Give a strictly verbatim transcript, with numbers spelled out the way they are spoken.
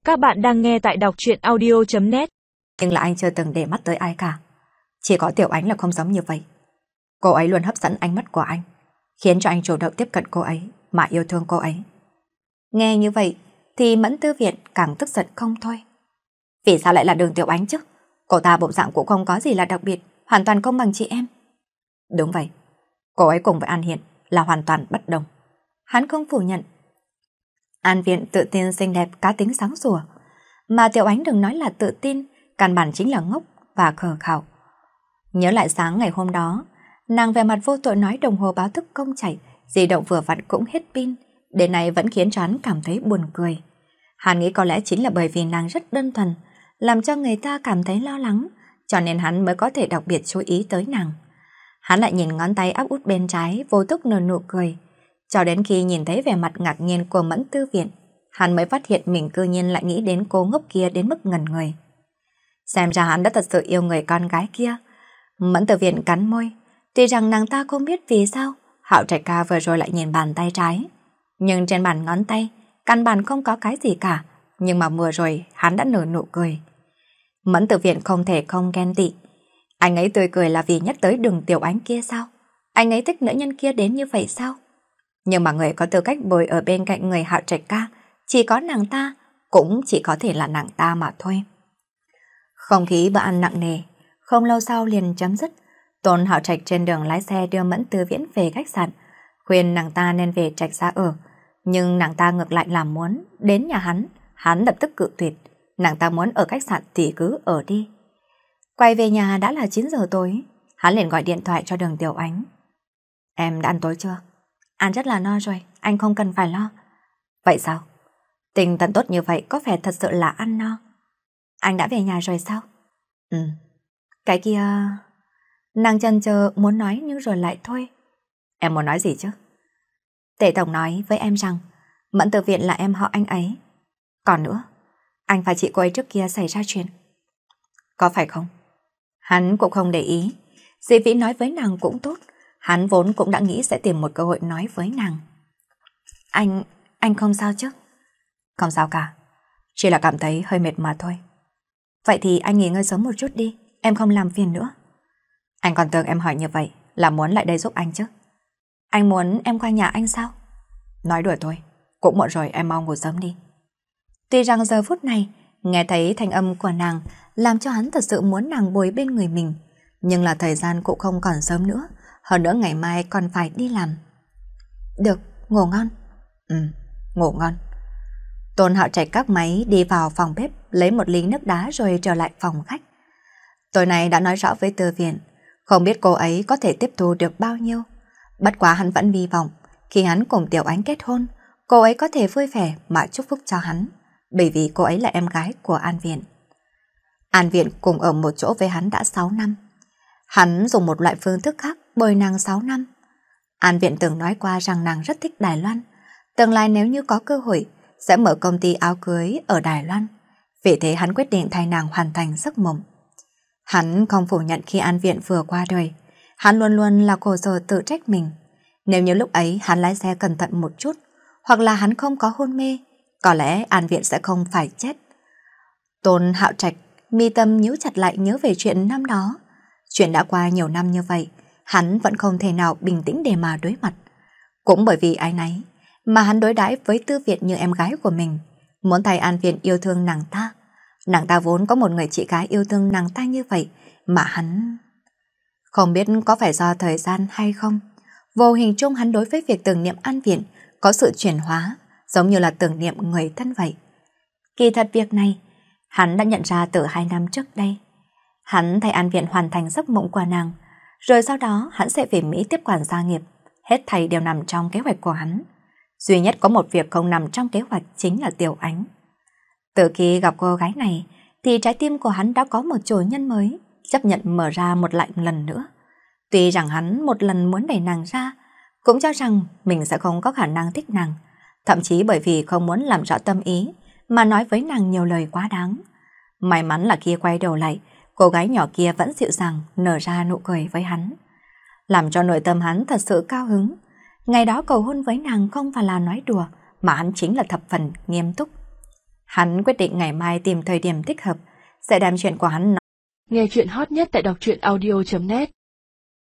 Các bạn đang nghe tại đọc truyện audio chấm net. Nhưng là anh chưa từng để mắt tới ai cả. Chỉ có Tiểu Ánh là không giống như vậy. Cô ấy luôn hấp dẫn ánh mắt của anh, khiến cho anh chủ động tiếp cận cô ấy, mà yêu thương cô ấy. Nghe như vậy thì Mẫn Tư Viện càng tức giận không thôi. Vì sao lại là Đường Tiểu Ánh chứ? Cô ta bộ dạng cũng không có gì là đặc biệt, hoàn toàn không bằng chị em. Đúng vậy, cô ấy cùng với An Hiện là hoàn toàn bất đồng. Hắn không phủ nhận. An Viện tự tin xinh đẹp, cá tính sáng sủa, mà Tiểu Ánh đừng nói là tự tin, căn bản chính là ngốc và khờ khảo. Nhớ lại sáng ngày hôm đó, nàng về mặt vô tội nói đồng hồ báo thức công chạy, di động vừa vặn cũng hết pin, đến nay vẫn khiến cho hắn cảm thấy buồn cười. Hắn nghĩ có lẽ chính là bởi vì nàng rất đơn thuần, làm cho người ta cảm thấy lo lắng, cho nên hắn mới có thể đặc biệt chú ý tới nàng. Hắn lại nhìn ngón tay áp út bên trái, vô thức nở nụ cười. Cho đến khi nhìn thấy vẻ mặt ngạc nhiên của Mẫn Tư Viện, hắn mới phát hiện mình cư nhiên lại nghĩ đến cô ngốc kia đến mức ngẩn người. Xem ra hắn đã thật sự yêu người con gái kia. Mẫn Tư Viện cắn môi, tuy rằng nàng ta không biết vì sao Hạo Trạch Ca vừa rồi lại nhìn bàn tay trái, nhưng trên bàn ngón tay căn bản không có cái gì cả, nhưng mà vừa rồi hắn đã nở nụ cười. Mẫn Tư Viện không thể không ghen tị. Anh ấy tươi cười là vì nhắc tới Đường Tiểu Ánh kia sao? Anh ấy thích nữ nhân kia đến như vậy sao? Nhưng mà người có tư cách bồi ở bên cạnh người Hạo Trạch Ca chỉ có nàng ta, cũng chỉ có thể là nàng ta mà thôi. Không khí bữa ăn nặng nề, không lâu sau liền chấm dứt. Tôn Hạo Trạch trên đường lái xe đưa Mẫn Tư Viễn về khách sạn, khuyên nàng ta nên về Trạch Gia ở. Nhưng nàng ta ngược lại làm muốn đến nhà hắn, hắn lập tức cự tuyệt. Nàng ta muốn ở khách sạn thì cứ ở đi. Quay về nhà đã là chín giờ tối, hắn liền gọi điện thoại cho Đường Tiểu Ánh. Em đã ăn tối chưa? Ăn rất là no rồi, anh không cần phải lo. Vậy sao? Tình tận tốt như vậy có vẻ thật sự là ăn no. Anh đã về nhà rồi sao? Ừ. Cái kia... Nàng chần chờ muốn nói nhưng rồi lại thôi. Em muốn nói gì chứ? Tể tổng nói với em rằng Mẫn Tư Viện là em họ anh ấy. Còn nữa, anh và chị cô ấy trước kia xảy ra chuyện. Có phải không? Hắn cũng không để ý. Di Vĩ nói với nàng cũng tốt. Hắn vốn cũng đã nghĩ sẽ tìm một cơ hội nói với nàng. Anh, anh không sao chứ? Không sao cả. Chỉ là cảm thấy hơi mệt mà thôi. Vậy thì anh nghỉ ngơi sớm một chút đi. Em không làm phiền nữa. Anh còn tưởng em hỏi như vậy là muốn lại đây giúp anh chứ. Anh muốn em qua nhà anh sao? Nói đùa thôi. Cũng muộn rồi, em mau ngủ sớm đi. Tuy rằng giờ phút này nghe thấy thanh âm của nàng làm cho hắn thật sự muốn nàng bồi bên người mình, nhưng là thời gian cũng không còn sớm nữa. Hơn nữa ngày mai còn phải đi làm. Được, ngủ ngon. Ừ, ngủ ngon. Tôn Hạo Trạch các máy đi vào phòng bếp lấy một ly nước đá rồi trở lại phòng khách. Tối nay đã nói rõ với Tư Viện, không biết cô ấy có thể tiếp thu được bao nhiêu. Bất quá hắn vẫn hy vọng khi hắn cùng Tiểu Ánh kết hôn, cô ấy có thể vui vẻ mà chúc phúc cho hắn, bởi vì cô ấy là em gái của An Viện. An Viện cùng ở một chỗ với hắn đã sáu năm. Hắn dùng một loại phương thức khác bồi nàng sáu năm. An Viện từng nói qua rằng nàng rất thích Đài Loan, tương lai nếu như có cơ hội sẽ mở công ty áo cưới ở Đài Loan. Vì thế hắn quyết định thay nàng hoàn thành giấc mộng. Hắn không phủ nhận khi An Viện vừa qua đời, hắn luôn luôn là khổ sở tự trách mình. Nếu như lúc ấy hắn lái xe cẩn thận một chút, hoặc là hắn không có hôn mê, có lẽ An Viện sẽ không phải chết. Tôn Hạo Trạch mi tâm nhíu chặt lại nhớ về chuyện năm đó. Chuyện đã qua nhiều năm như vậy, hắn vẫn không thể nào bình tĩnh để mà đối mặt. Cũng bởi vì ái náy mà hắn đối đãi với Tư Viện như em gái của mình, muốn thay An Viện yêu thương nàng ta. Nàng ta vốn có một người chị gái yêu thương nàng ta như vậy, mà hắn... Không biết có phải do thời gian hay không, vô hình chung hắn đối với việc tưởng niệm An Viện có sự chuyển hóa, giống như là tưởng niệm người thân vậy. Kỳ thật việc này, hắn đã nhận ra từ hai năm trước đây. Hắn thay An Viện hoàn thành giấc mộng của nàng, rồi sau đó hắn sẽ về Mỹ tiếp quản gia nghiệp. Hết thảy đều nằm trong kế hoạch của hắn. Duy nhất có một việc không nằm trong kế hoạch chính là Tiểu Ánh. Từ khi gặp cô gái này, thì trái tim của hắn đã có một chủ nhân mới, chấp nhận mở ra một lại lần nữa. Tuy rằng hắn một lần muốn đẩy nàng ra, cũng cho rằng mình sẽ không có khả năng thích nàng, thậm chí bởi vì không muốn làm rõ tâm ý mà nói với nàng nhiều lời quá đáng. May mắn là khi quay đầu lại, cô gái nhỏ kia vẫn dịu dàng nở ra nụ cười với hắn, làm cho nội tâm hắn thật sự cao hứng. Ngày đó cầu hôn với nàng không phải là nói đùa, mà hắn chính là thập phần nghiêm túc. Hắn quyết định ngày mai tìm thời điểm thích hợp, sẽ đem chuyện của hắn nói. Nghe chuyện hot nhất tại đọc truyện audio chấm net